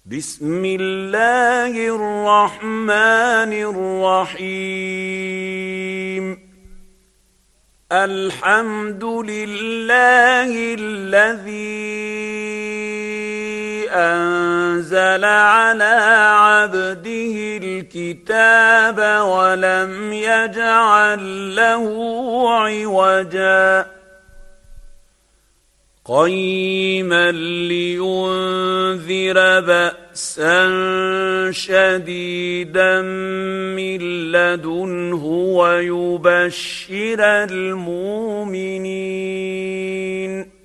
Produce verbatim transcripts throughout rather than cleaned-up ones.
بسم الله الرحمن الرحيم. الحمد لله الذي أنزل على عبده الكتاب ولم يجعل له عوجا قيما لينذر بأسا شديدا من لدنه ويبشر المؤمنين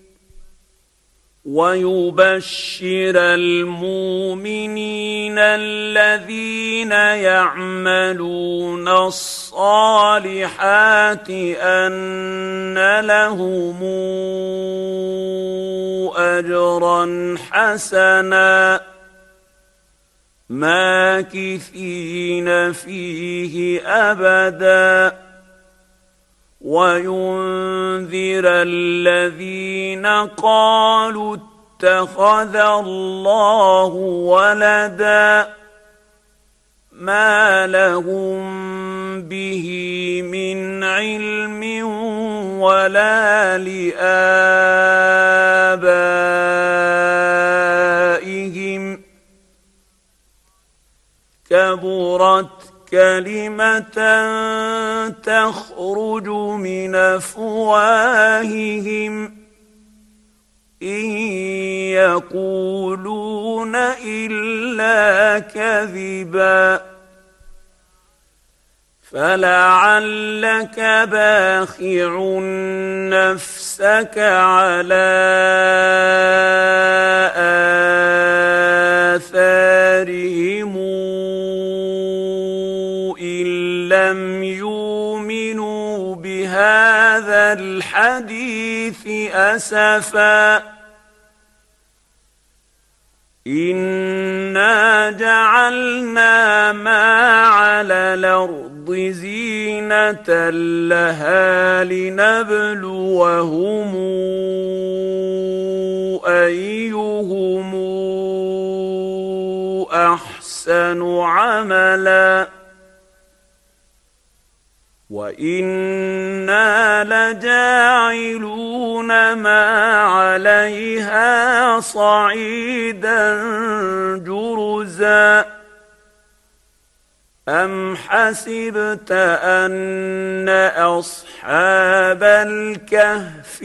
ويبشر المؤمنين الذين يعملون الصالحات أن لهم أجرا حسنا ماكثين فيه أبدا وينذر الذين قالوا اتخذ الله ولدا ما لهم به من علم ولا لآبائهم كبرت كلمة تخرج من أفواههم إن يقولون إلا كذبا فلعلك باخع نفسك على آثارهم لم يؤمنوا بهذا الحديث أسفا إنا جعلنا ما على الأرض زينة لها لنبلوهم أيهم أحسن عملا وإنا لجاعلون ما عليها صعيدا جرزا أم حسبت أن أصحاب الكهف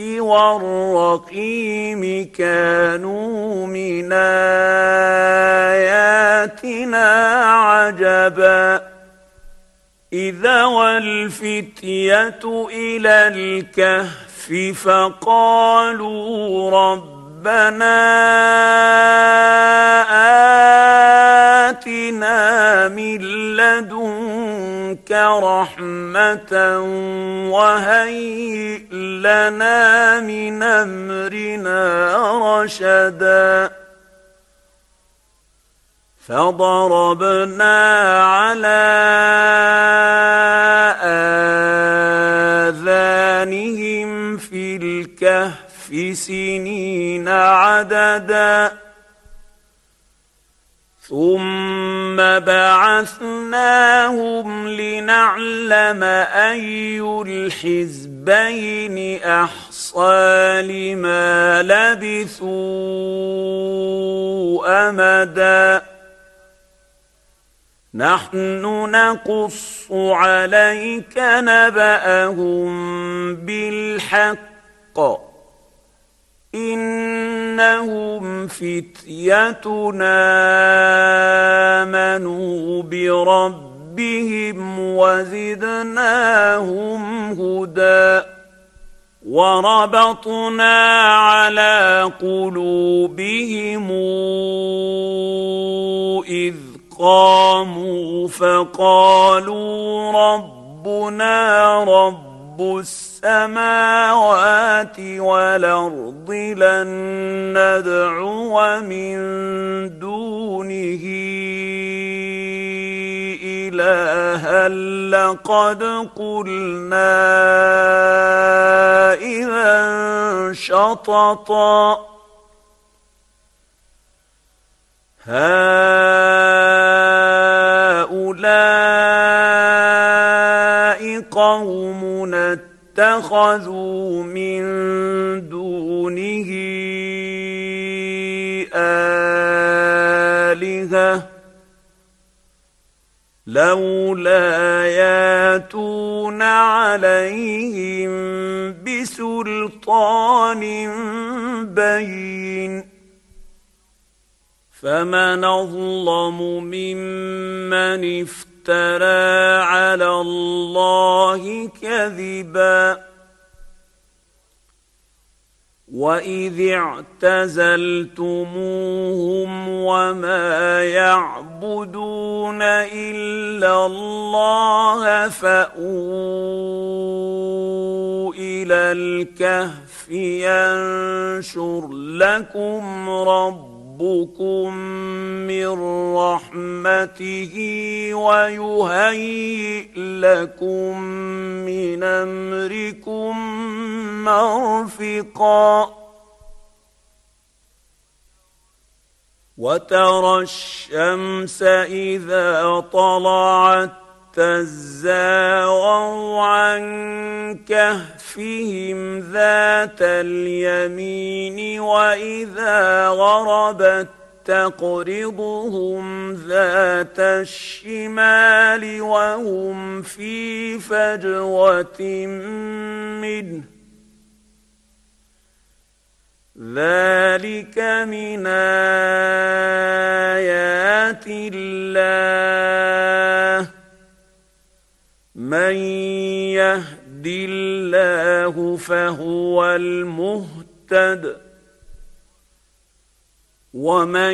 والرقيم كانوا من آياتنا عجبا إذا والفتية إلى الكهف فقالوا ربنا آتنا من لدنك رحمة وهيئ لنا من أمرنا رشدا فضربنا على آذانهم في الكهف سنين عددا ثم بعثناهم لنعلم أي الحزبين أحصى لما لبثوا أمدا نحن نقص عليك نبأهم بالحق إنهم فتيتنا آمنوا بربهم وزدناهم هدى وربطنا على قلوبهم إذ قاموا فقالوا ربنا رب السماوات والأرض لن ندعو من دونه إلها لقد قلنا إذا شططا هؤلاء قوم اتخذوا من دونه آلهة لولا ياتون عليهم بسلطان بين فمن أظلم ممن افترى على الله كذبا وإذ اعتزلتموهم وما يعبدون إلا الله فأووا إلى الكهف ينشر لكم ربكم من رحمته ويهيئ لكم من أمركم مرفقا وترى الشمس إذا طلعت تزاور عن كهفهم ذات اليمين وإذا غربت تقرضهم ذات الشمال وهم في فجوة منه ذلك من آيات الله من يهد الله فهو المهتد ومن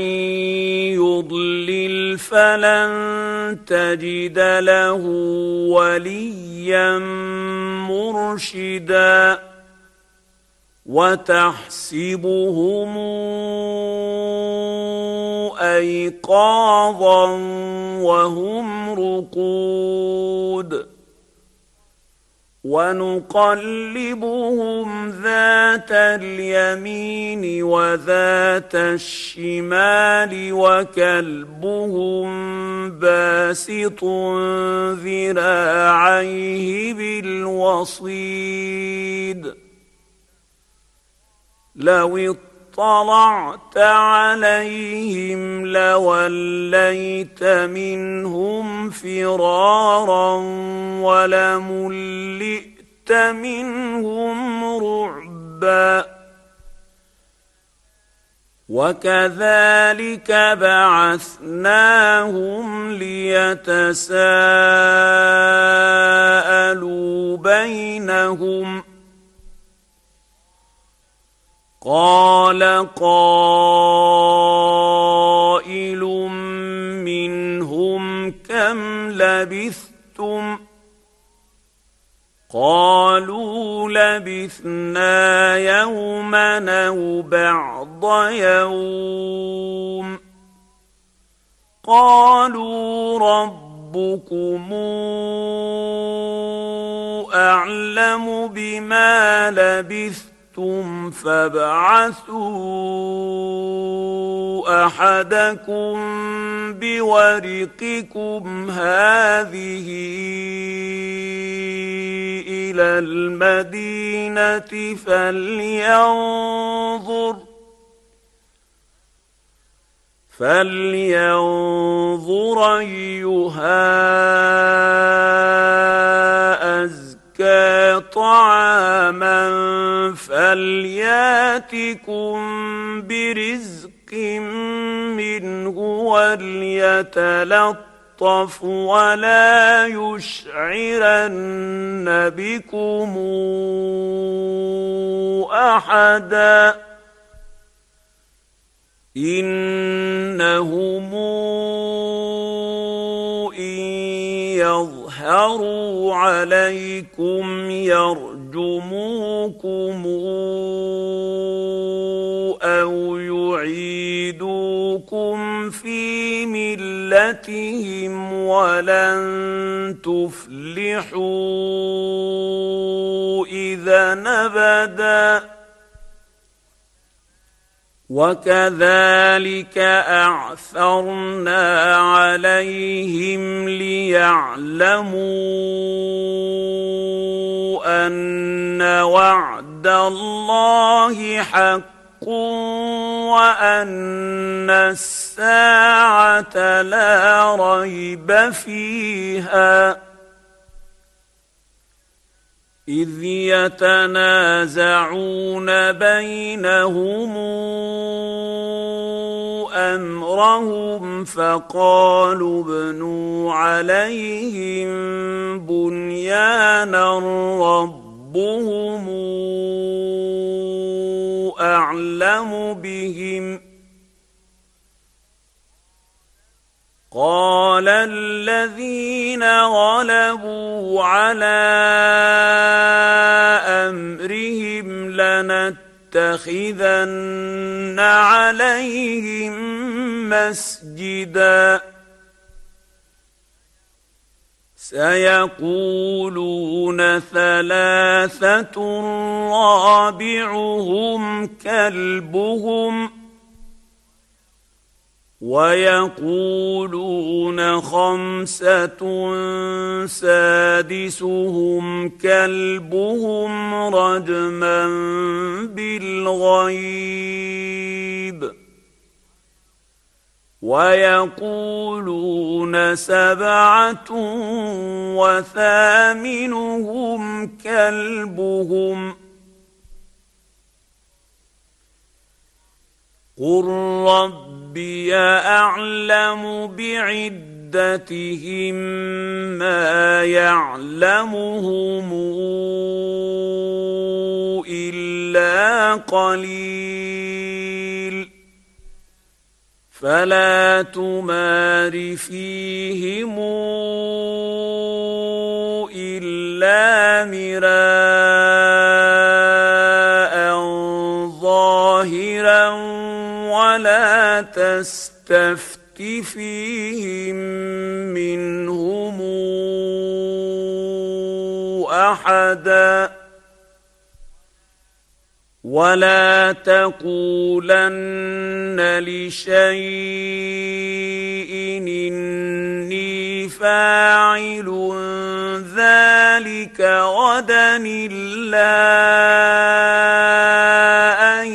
يضلل فلن تجد له وليا مرشدا وتحسبهم أيقاظا وهم رقود ونقلبهم ذات اليمين وذات الشمال وكلبهم باسط ذراعيه بالوصيد لو اطلعت عليهم لوليت منهم فرارا ولملئت منهم رعبا وكذلك بعثناهم ليتساءلوا بينهم قال قائل منهم كم لبثتم قالوا لبثنا يوما أو بعض يوم قالوا ربكم أعلم بما لبثتم فابعثوا أحدكم بورقكم هذه إلى المدينة فلينظر فلينظر أيها أزكى طعاما فلياتكم برزق منه وليتلطف ولا يشعرن بكم أحدا إنهم إن يظهروا عليكم يرجموكم أو يعيدوكم في ملتهم ولن تفلحوا إذا أبدا وكذلك أعثرنا عليهم ليعلموا أن وعد الله حق وأن الساعة لا ريب فيها إذ يتنازعون بينهم أمرهم فقالوا ابنوا عليهم بنيانا ربهم أعلم بهم قال الذين غلبوا على أمرهم لنتخذن عليهم مسجدا سيقولون ثلاثة رابعهم كلبهم ويقولون خمسة سادسهم كلبهم رجما بالغيب ويقولون سبعة وثامنهم كلبهم قل ربي أعلم بعدتهم ما يعلمهم إلا قليل فلا تمار فيهم إلا مراء ظاهرا ولا تستفت فيهم منهم أحدا ولا تقولن لشيء إني فاعل ذلك غدا إلا أن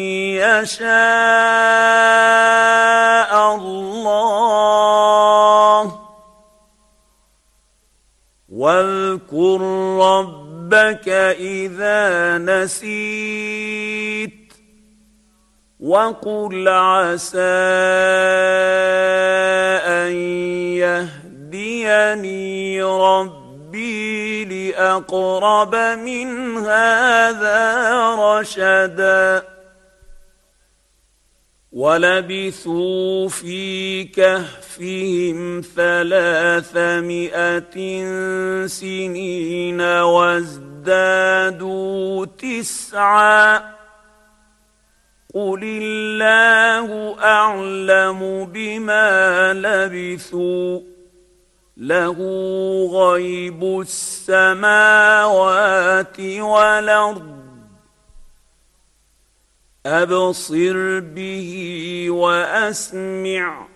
يشاء الله واذكر ربك إذا نسيت وقل عسى أن يهديني ربي لأقرب من هذا رشدا ولبثوا في كهفهم ثلاثمائة سنين وازدادوا تسعا قل الله أعلم بما لبثوا له غيب السماوات والأرض أبصر به وأسمع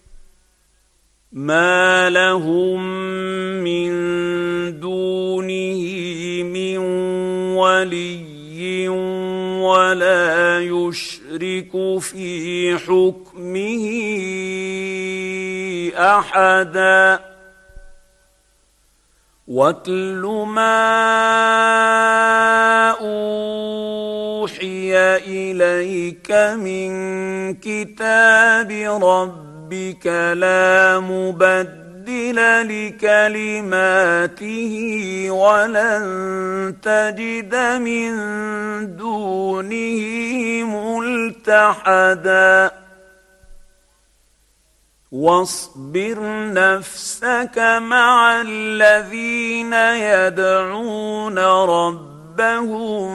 ما لهم من دونه من ولي ولا يشرك في حكمه أحدا واتل ما أوحي إليك من كتاب ربك لا مبدل لكلماته ولن تجد من دونه ملتحدا واصبر نفسك مع الذين يدعون ربهم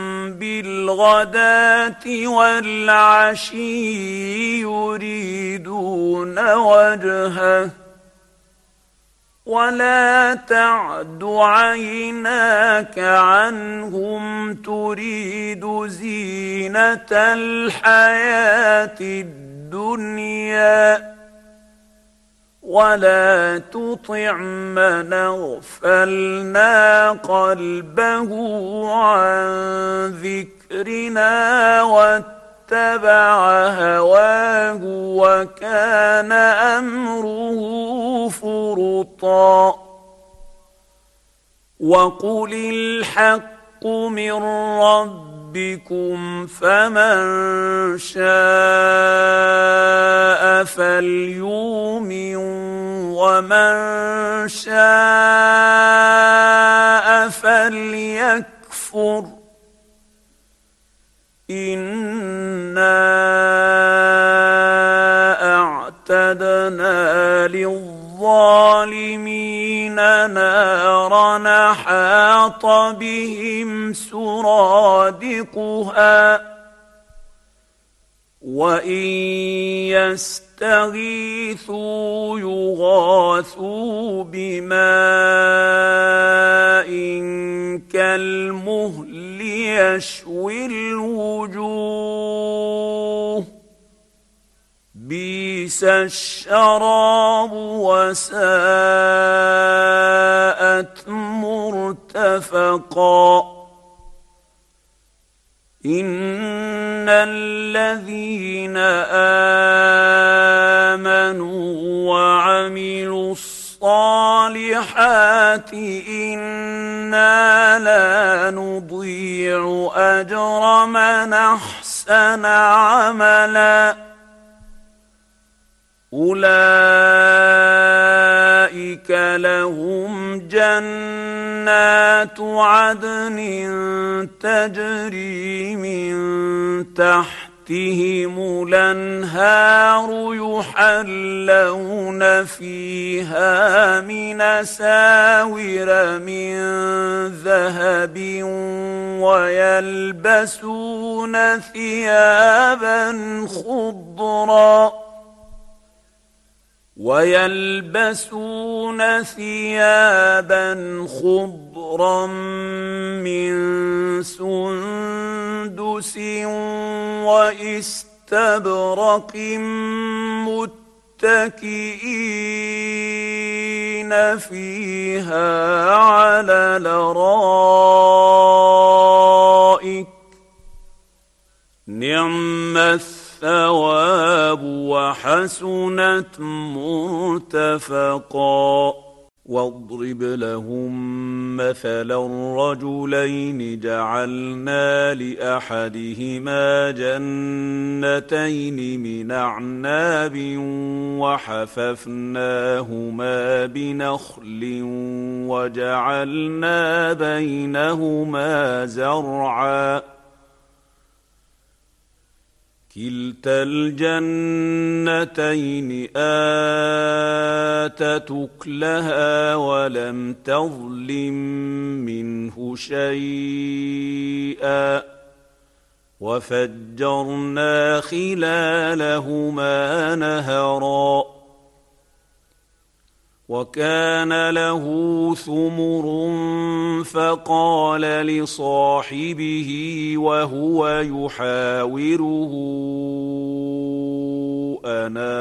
بالغداة والعشي يريدون وجهه ولا تعد عيناك عنهم تريد زينة الحياة الدنيا ولا تطع من اغفلنا قلبه عن ذكرنا واتبع هواه وكان أمره فرطا وقل الحق من ربكم فمن شاء فليؤمن ومن شاء فليكفر إنا أعتدنا للظالمين نارا أحاط بهم سرادقها وإن يستغيثوا يغاثوا بماء كالمهل يشوي الوجوه بئس الشراب وساءت مرتفقا إن الذين آمنوا وعملوا الصالحات إنا لا نضيع أجر من أحسن عملا أولئك لهم جنات عدن تجري من تحتهم الأنهار يحلون فيها من أساور من ذهب ويلبسون ثيابا خضرا ويلبسون ثيابا خضرا من سندس واستبرق متكئين فيها على الأرائك نعم الثواب وحسنت مرتفقا واضرب لهم مثلا رجلين جعلنا لأحدهما جنتين من أعناب وحففناهما بنخل وجعلنا بينهما زرعا كلتا الجنتين آتت أكلها ولم تظلم منه شيئا وفجرنا خلالهما نهرا وكان له ثمر فقال لصاحبه وهو يحاوره أنا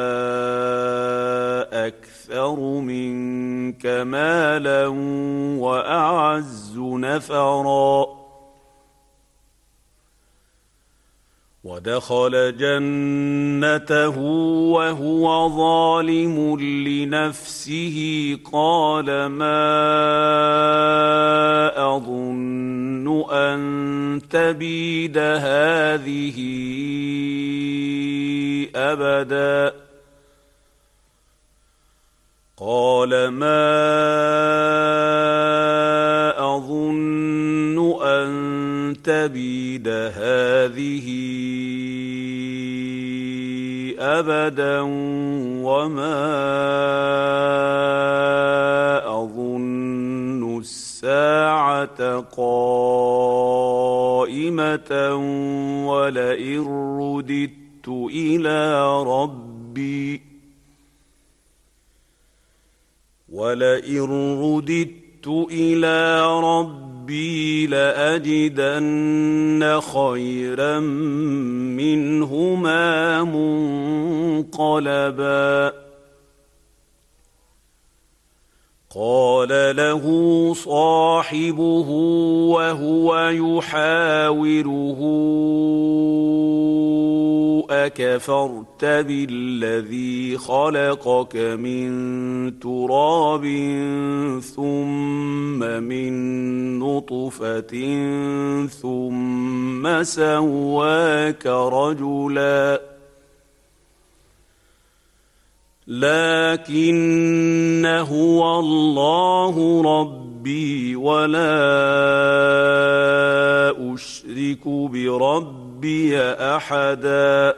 أكثر منك مالا وأعز نفرا ودخل جنته وهو ظالم لنفسه قال ما أظن أن تبيد هذه أبدا قال ما أظن أن تبيد هذه أبدا وما أظن الساعة قائمة ولئن رددت إلى ربي ولئن رددت إلى ربي لأجدن خيرا منهما منقلبا قال له صاحبه وهو يحاوره أكفرت بالذي خلقك من تراب ثم من نطفة ثم سواك رجلا لكن هو الله ربي ولا أشرك بربي أحدا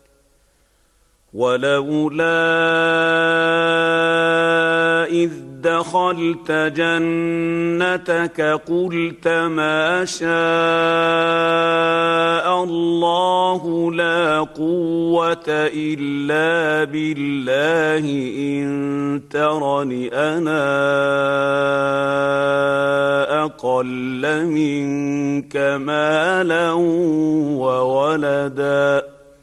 ولولا إذ دخلت جنتك قلت ما شاء الله لا قوة إلا بالله إن ترني أنا أقل منك مالا وولدا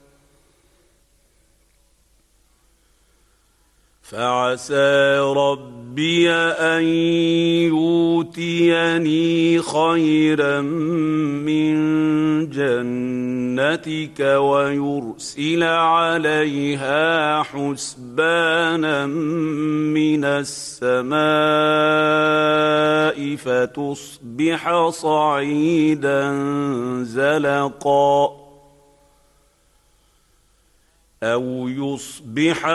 فعسى ربي أن يؤتيني خيرا من جنتك ويرسل عليها حسبانا من السماء فتصبح صعيدا زلقا أو يصبح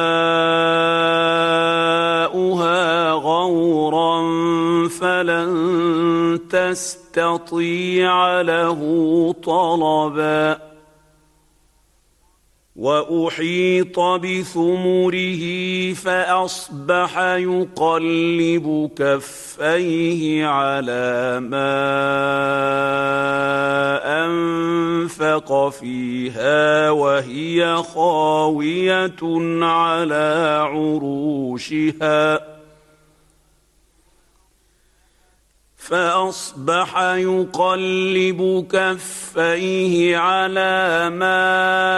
ماؤها غورا فلن تستطيع له طلبا وأحيط بثمره فأصبح يقلب كفيه على ما أنفق فيها وهي خاوية على عروشها فأصبح يقلب كفيه على ما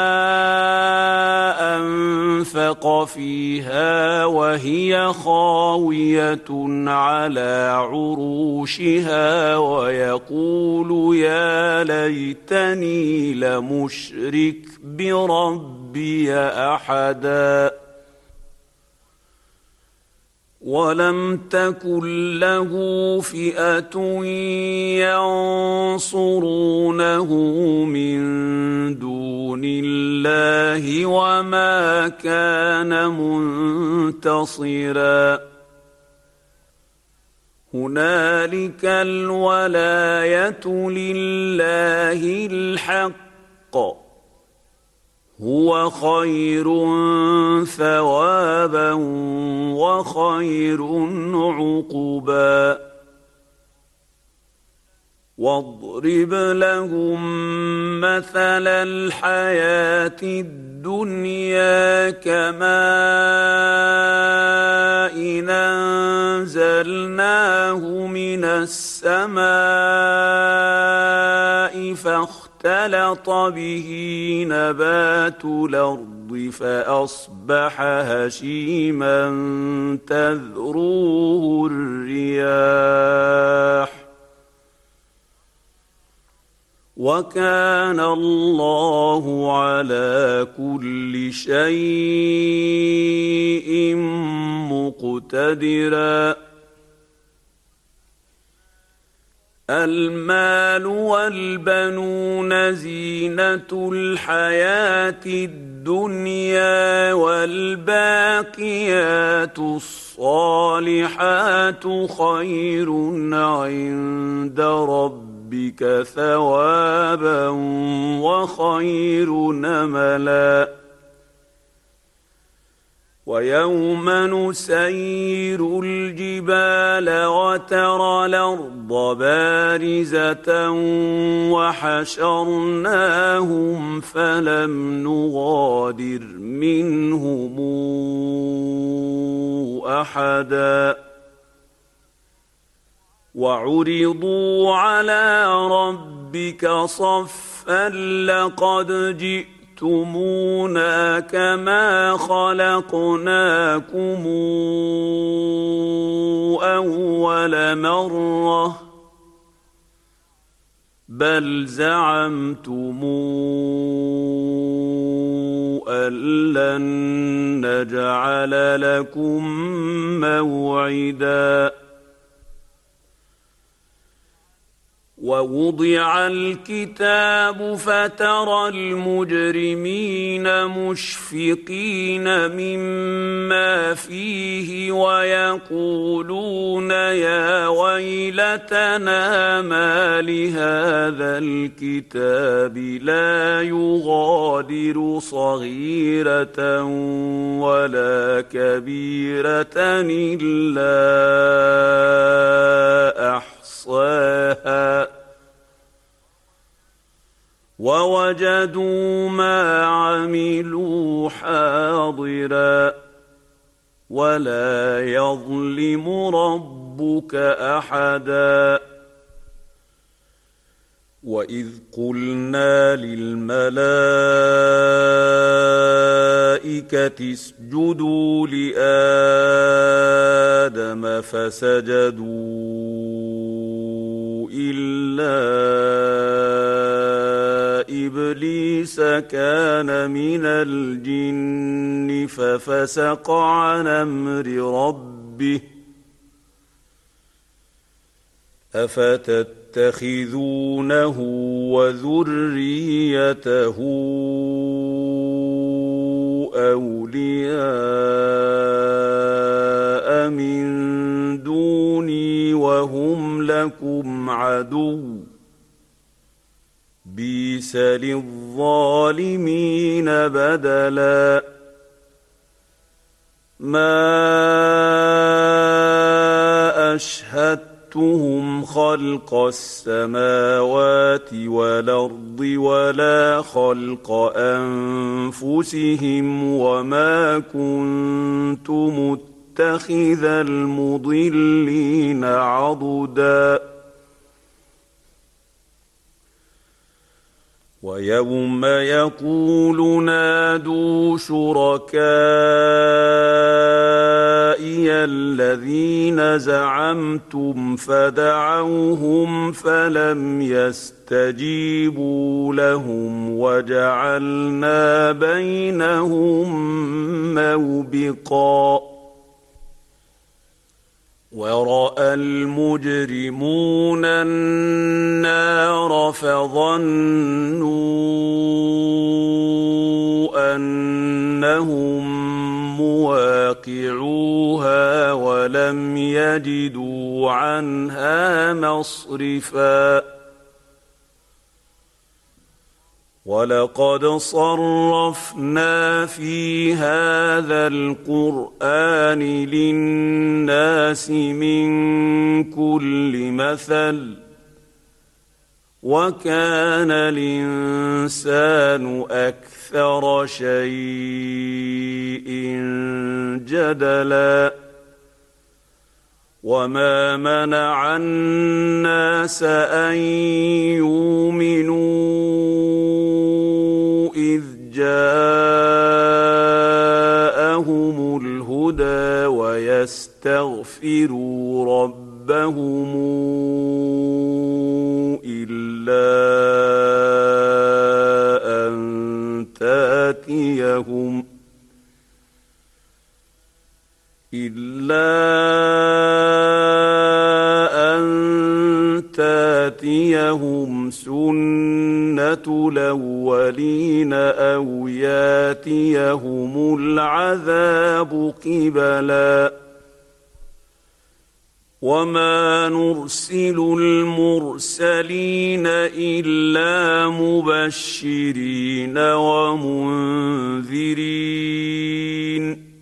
أنفق فيها وهي خاوية على عروشها ويقول يا ليتني لمشرك بربي أحدا ولم تكن له فئة ينصرونه من دون الله وما كان منتصرا هنالك الولاية لله الحق هو خير ثوابا وخير عقبا واضرب لهم مثل الحياة الدنيا كماء أنزلناه من السماء فاختلط اختلط به نبات الأرض فأصبح هشيما تذروه الرياح وكان الله على كل شيء مقتدرا المال والبنون زينة الحياة الدنيا والباقيات الصالحات خير عند ربك ثوابا وخير نملا ويوم نسير الجبال وترى الأرض بارزة وحشرناهم فلم نغادر منهم أحدا وعرضوا على ربك صفا لقد جئتمونا كما خلقناكم أول مرة بل زعمتم أن لن نجعل لكم موعدا ووضع الكتاب فترى المجرمين مشفقين مما فيه ويقولون يا ويلتنا ما لهذا الكتاب لا يغادر صغيرة ولا كبيرة إلا أحصاها ووجدوا ما عملوا حاضرا ولا يظلم ربك أحدا وإذ قلنا للملائكة اسجدوا لآدم فسجدوا إلا إبليس كان من الجن ففسق عن أمر ربه أفتتخذونه وذريته أولياء من دوني وهم لكم عدو بئس للظالمين بدلا ما أشهدتهم خلق السماوات والأرض ولا خلق أنفسهم وما كنت متخذ المضلين عضدا ويوم يقول نادوا شركائي الذين زعمتم فدعوهم فلم يستجيبوا لهم وجعلنا بينهم موبقا ورأى المجرمون النار فظنوا أنهم مواقعوها ولم يجدوا عنها مصرفا ولقد صرفنا في هذا القرآن للناس من كل مثل وكان الإنسان أكثر شيء جدلا وما منع الناس أن يؤمنوا إذ جاءهم الهدى ويستغفروا ربهم إلا أن تأتيهم إلا أن تأتيهم سنة الأولين أو يأتيهم العذاب قبلا وما نرسل المرسلين إلا مبشرين ومنذرين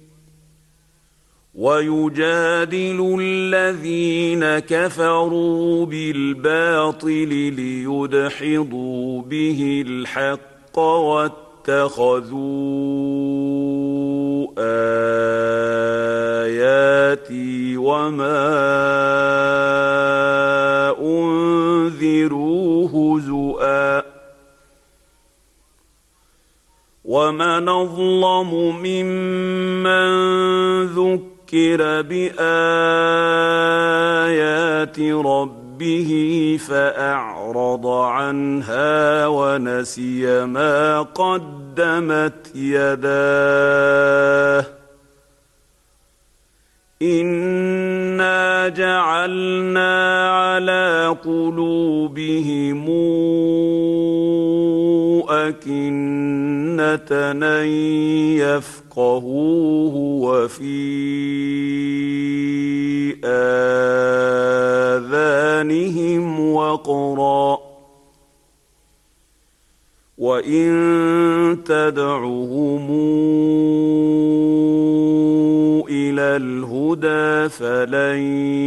ويجادل الذين كفروا بالباطل ليدحضوا به الحق واتخذوا آياتي ممن ذكر بآيات ربه فأعرض عنها ونسي ما قدمت يداه إنا جعلنا على قلوبهم أكنة أن يفقهوه وفي آذانهم وقرا وإن تدعهم إلى الهدى فلن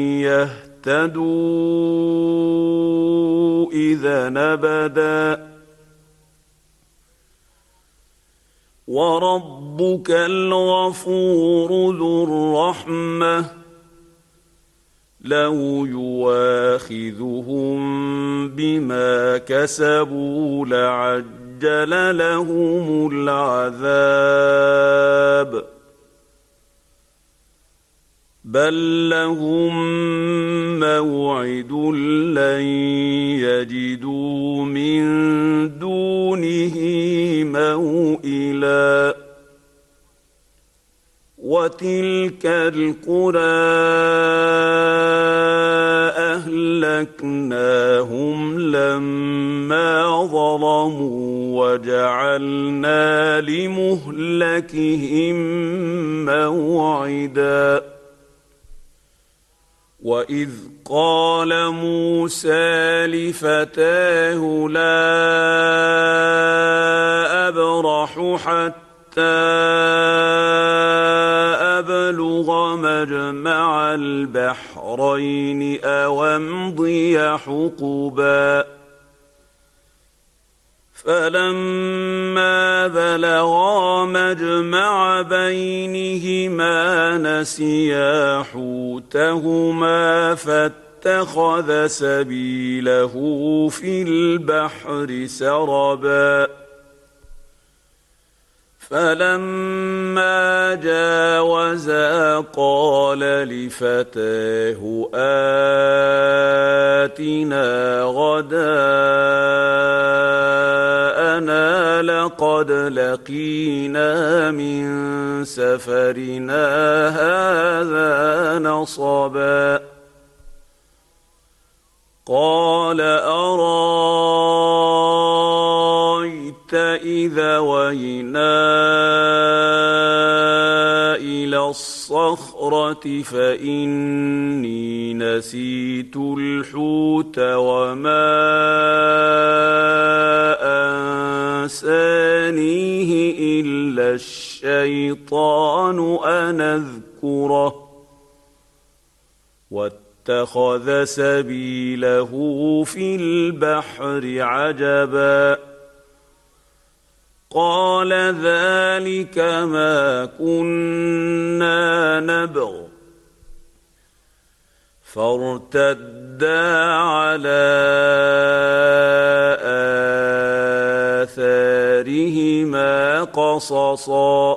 يهتدوا إذا أبدا وربك الغفور ذو الرحمة لو يواخذهم بما كسبوا لعجل لهم العذاب بل لهم موعد لن يجدوا من دونه موئلا وتلك القرى أهلكناهم لما ظلموا وجعلنا لمهلكهم موعدا وإذ قال موسى لفتاه لا أبرح حتى أبلغ مجمع البحرين أو أمضي حقبا فلما بلغا مجمع بينهما نسيا حوتهما فاتخذ سبيله في البحر سربا فلما جاوزا قال لفتاه آتنا غداءنا لقد لقينا من سفرنا هذا نصبا قال أرأيت إذا وينا إلى الصخرة فإني نسيت الحوت وما أنسانيه إلا الشيطان أن أذكره واتخذ سبيله في البحر عجبا قال ذلك ما كنا نبغ فارتدا على آثارهما قصصا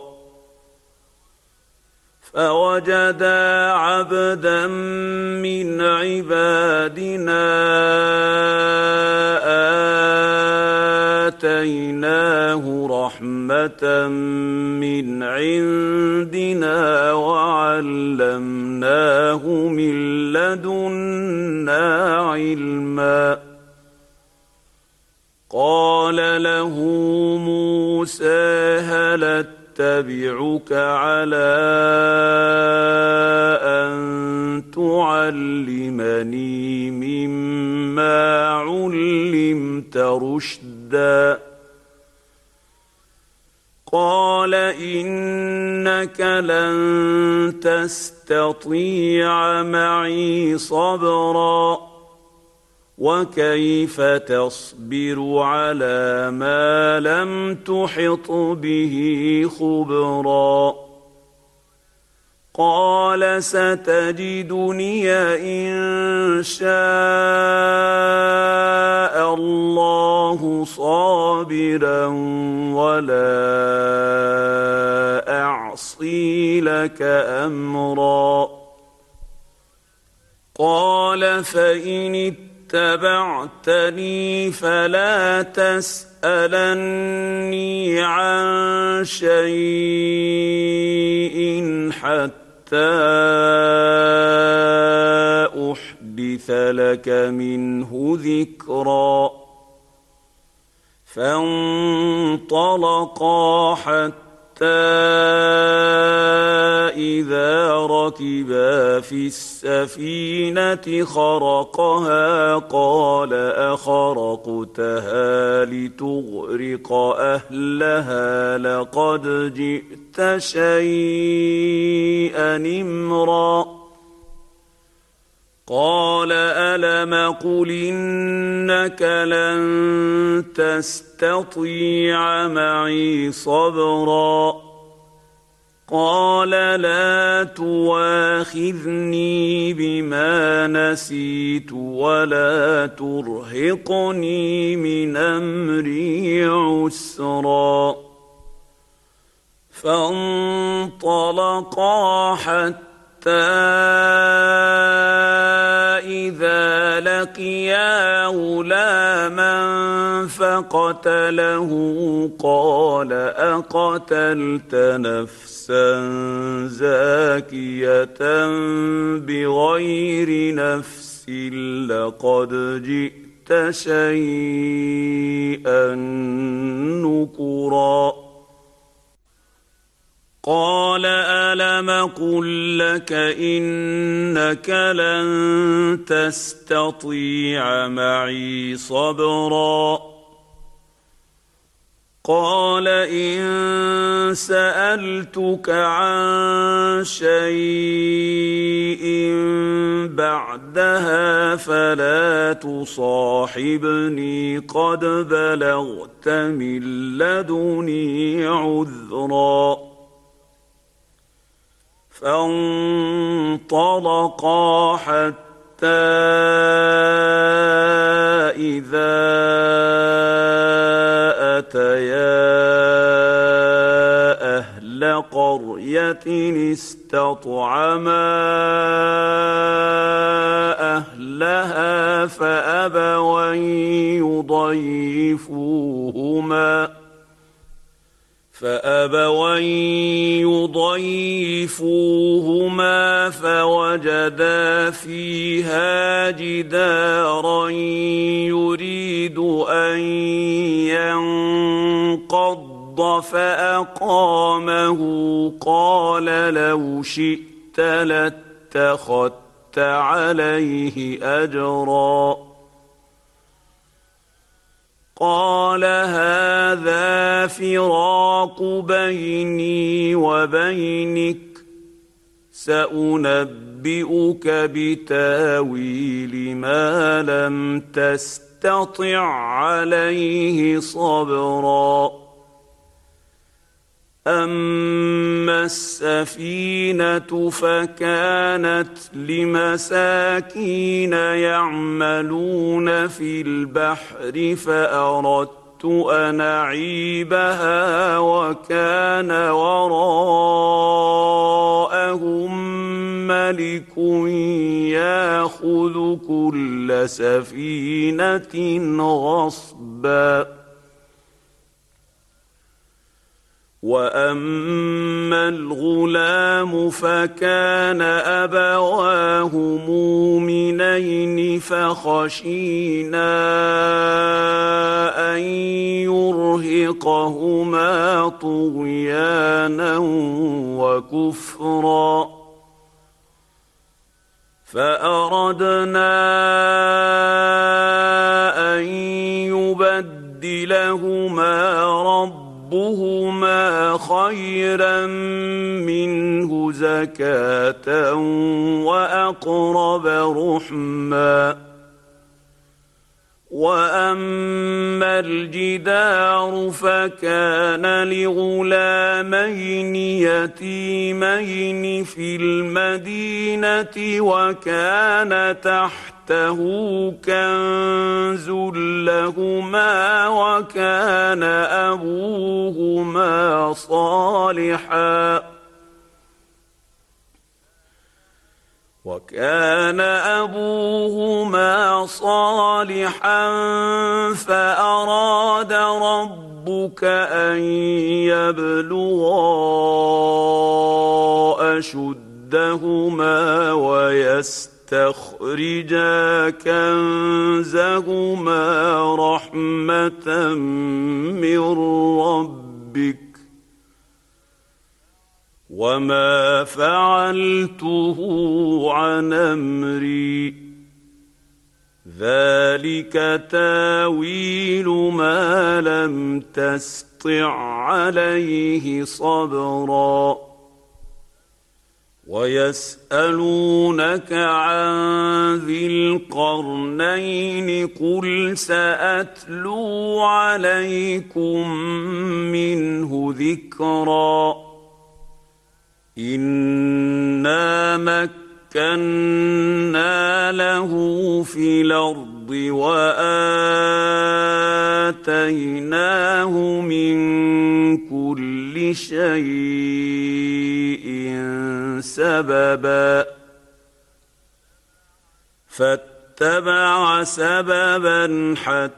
فوجدا عبدا من عبادنا آتيناه رحمة من عندنا وعلمناه من لدنا علما قال له موسى هل أتبعك على أن تعلمني مما علمت رشدا قال إنك لن تستطيع معي صبرا وكيف تصبر على ما لم تحط به خبرا قال ستجدني إن شاء الله صابرا ولا أعصي لك أمرا قال فإن اتبعتني فلا تسألني عن شيء حتى أحدث لك منه ذكرا فانطلقا حتى إذا ركبا في السفينة خرقها قال أخرقتها لتغرق أهلها لقد جئت شيئا إمرا قال ألم قل إنك لن تستطيع معي صبرا قال لا تواخذني بما نسيت ولا ترهقني من أمري عسرا فانطلقا حتى إذا لقيا غلاما فقتله قال أقتلت نفسا زاكية بغير نفس لقد جئت شيئا نكرا قال ألم قل لك إنك لن تستطيع معي صبرا قال إن سألتك عن شيء بعدها فلا تصاحبني قد بلغت من لدني عذرا فانطلقا حتى إذا أتيا أهل قرية استطعما أهلها فأبوا أن يضيفوهما فأبوا أن يضيفوهما فوجدا فيها جدارا يريد أن ينقض فأقامه قال لو شئت لاتخذت عليه أجرا قال هذا فراق بيني وبينك سأنبئك بتاويل ما لم تستطع عليه صبرا أما السفينة فكانت لمساكين يعملون في البحر فأردت أن أعيبها وكان وراءهم ملك يأخذ كل سفينة غصبا وأما الغلام فكان أبواه مؤمنين فخشينا أن يرهقهما طغيانا وكفرا فأردنا أن يبدلهما ربهما ربهما خيرا منه زكاة وأقرب رحما وأما الجدار فكان لغلامين يتيمين في المدينة وكان تحته كنز لهما وكان أبوهما صالحا وكان أبوهما صالحا فأراد ربك أن يبلغا أشدهما ويستخرجا كنزهما رحمة من ربك وما فعلته عن أمري ذلك تاويل ما لم تسطع عليه صبرا ويسألونك عن ذي القرنين قل سأتلو عليكم منه ذكرا إنا مكنا له في الأرض وآتيناه من كل شيء سببا فاتبع سببا حتى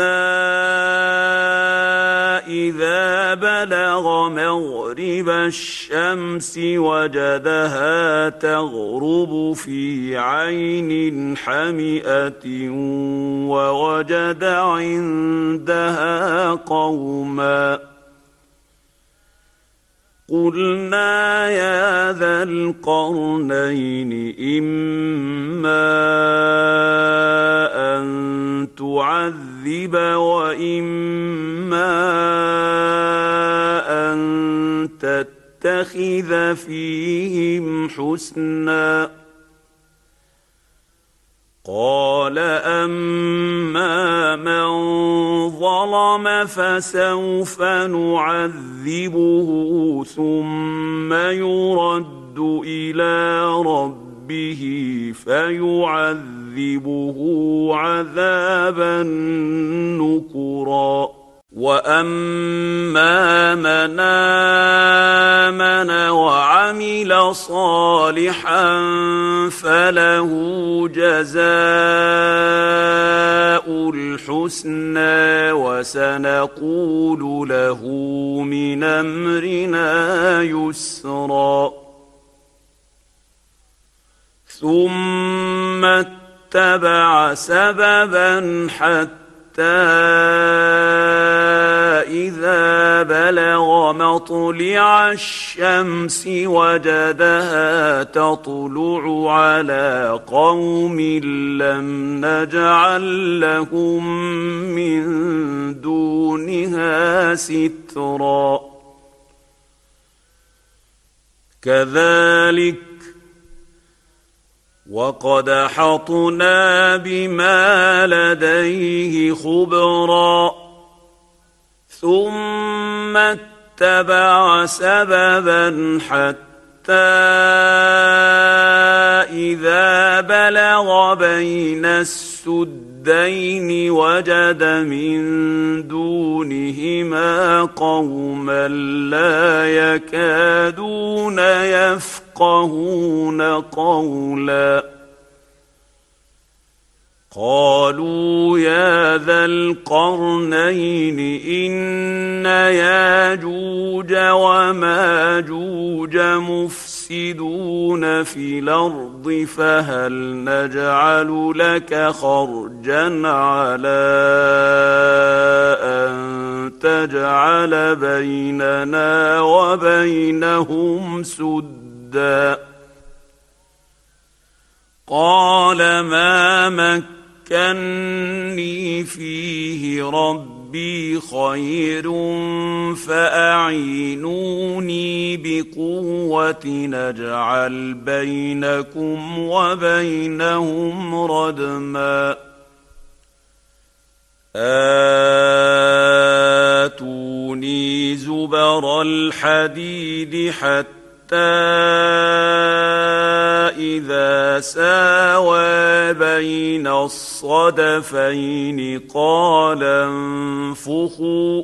إذا بلغ مغرب الشمس وجدها تغرب في عين حمئة ووجد عندها قوما قلنا يا ذا القرنين إما أن تعذب وإما أن تتخذ فيهم حسنا قال أما من ظلم فسوف نعذبه ثم يرد إلى ربه فيعذبه عذابا نكرا وأما من آمن وعمل صالحا فله جزاء الحسنى وسنقول له من أمرنا يسرا ثم اتبع سببا حتى إذا بلغ مطلع الشمس وجدها تطلع على قوم لم نجعل لهم من دونها سترا كذلك وقد أحطنا بما لديه خبرا ثم اتبع سببا حتى إذا بلغ بين السدين وجد من دونهما قوما لا يكادون يفقهون قولا قالوا يا ذا القرنين إن ياجوج وماجوج مفسدون في الأرض فهل نجعل لك خرجا على أن تجعل بيننا وبينهم سدا قال ما مكني فيه ربي خير فأعينوني بقوة نجعل بينكم وبينهم ردما آتوني زبر الحديد حتى إذا ساوى بين الصدفين قال انفخوا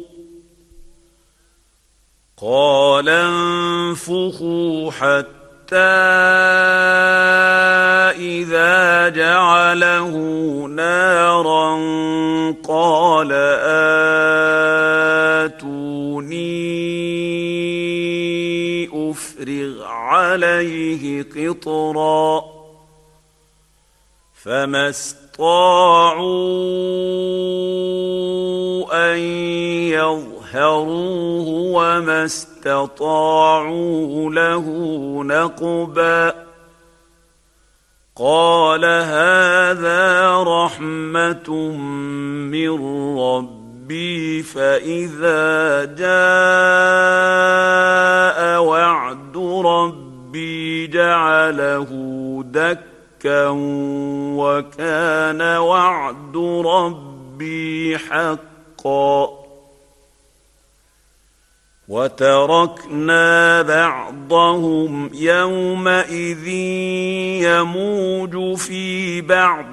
قال انفخوا حتى إذا جعله نارا قال آتوني أفرغ عليه قطرا فما استطاعوا أن يظهروه وما استطاعوا له نقبا قال هذا رحمة من ربي فإذا جاء وعد ربي جعله دكا وكان وعد ربي حقا وتركنا بعضهم يومئذ يموج في بعض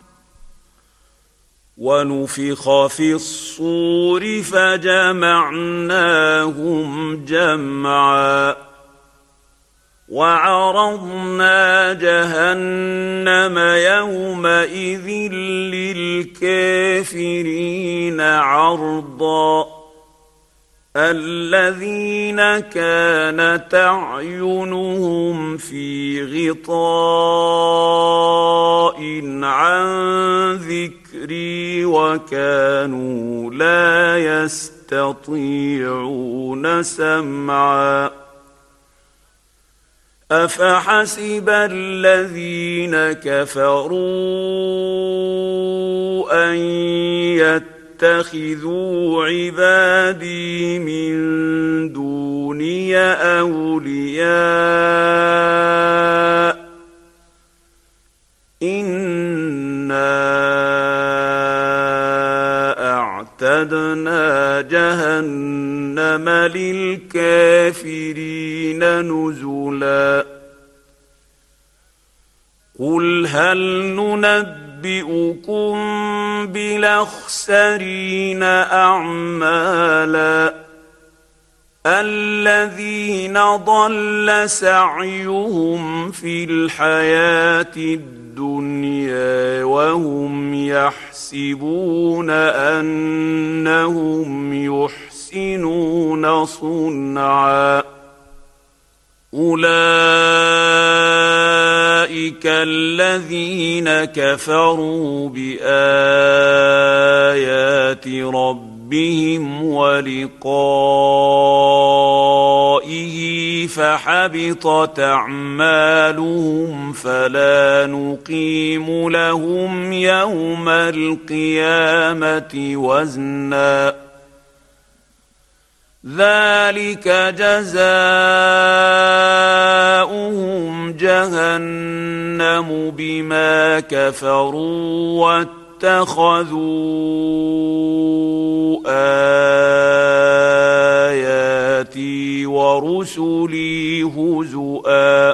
ونفخ في الصور فجمعناهم جمعا وعرضنا جهنم يومئذ للكافرين عرضا الذين كانت أعينهم في غطاء عن ذكري وكانوا لا يستطيعون سمعا أفحسب الذين كفروا أن يتقوا اتخذوا عبادي من دوني أولياء إنا أعتدنا جهنم للكافرين نزلا قل هل ننبئ أنبئكم بالأخسرين أعمالا الذين ضل سعيهم في الحياة الدنيا وهم يحسبون أنهم يحسنون صنعا أولئك الذين كفروا بآيات ربهم ولقائه فحبطت أعمالهم فلا نقيم لهم يوم القيامة وزنا ذلك جزاؤهم جهنم بما كفروا واتخذوا آياتي ورسلي هزؤا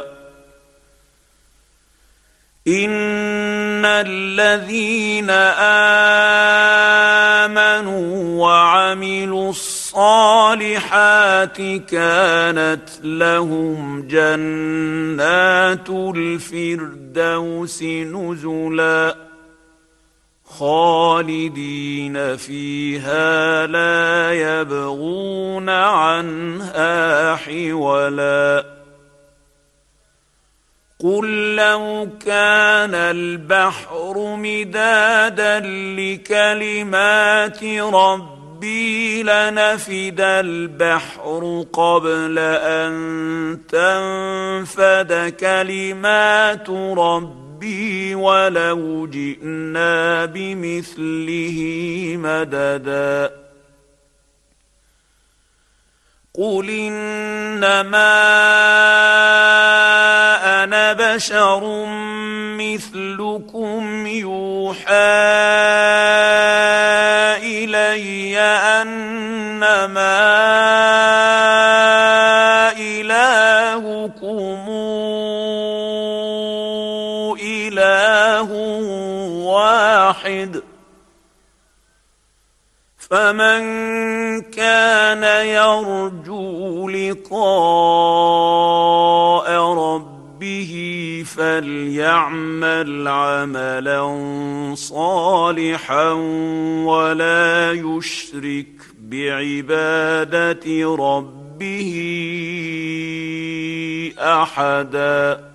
إن الذين آمنوا وعملوا الصالحات كانت لهم جنات الفردوس نزلا خالدين فيها لا يبغون عنها حولا قل لو كان البحر مدادا لكلمات ربي لنفد البحر قبل أن تنفد كلمات ربي ولو جئنا بمثله مددا قل إنما أنا بشر مثلكم يوحى انما الهكم اله واحد فمن كان يرجو لقاء ربه فليعمل عملا صالحا ولا يشرك بعبادة ربه أحدا.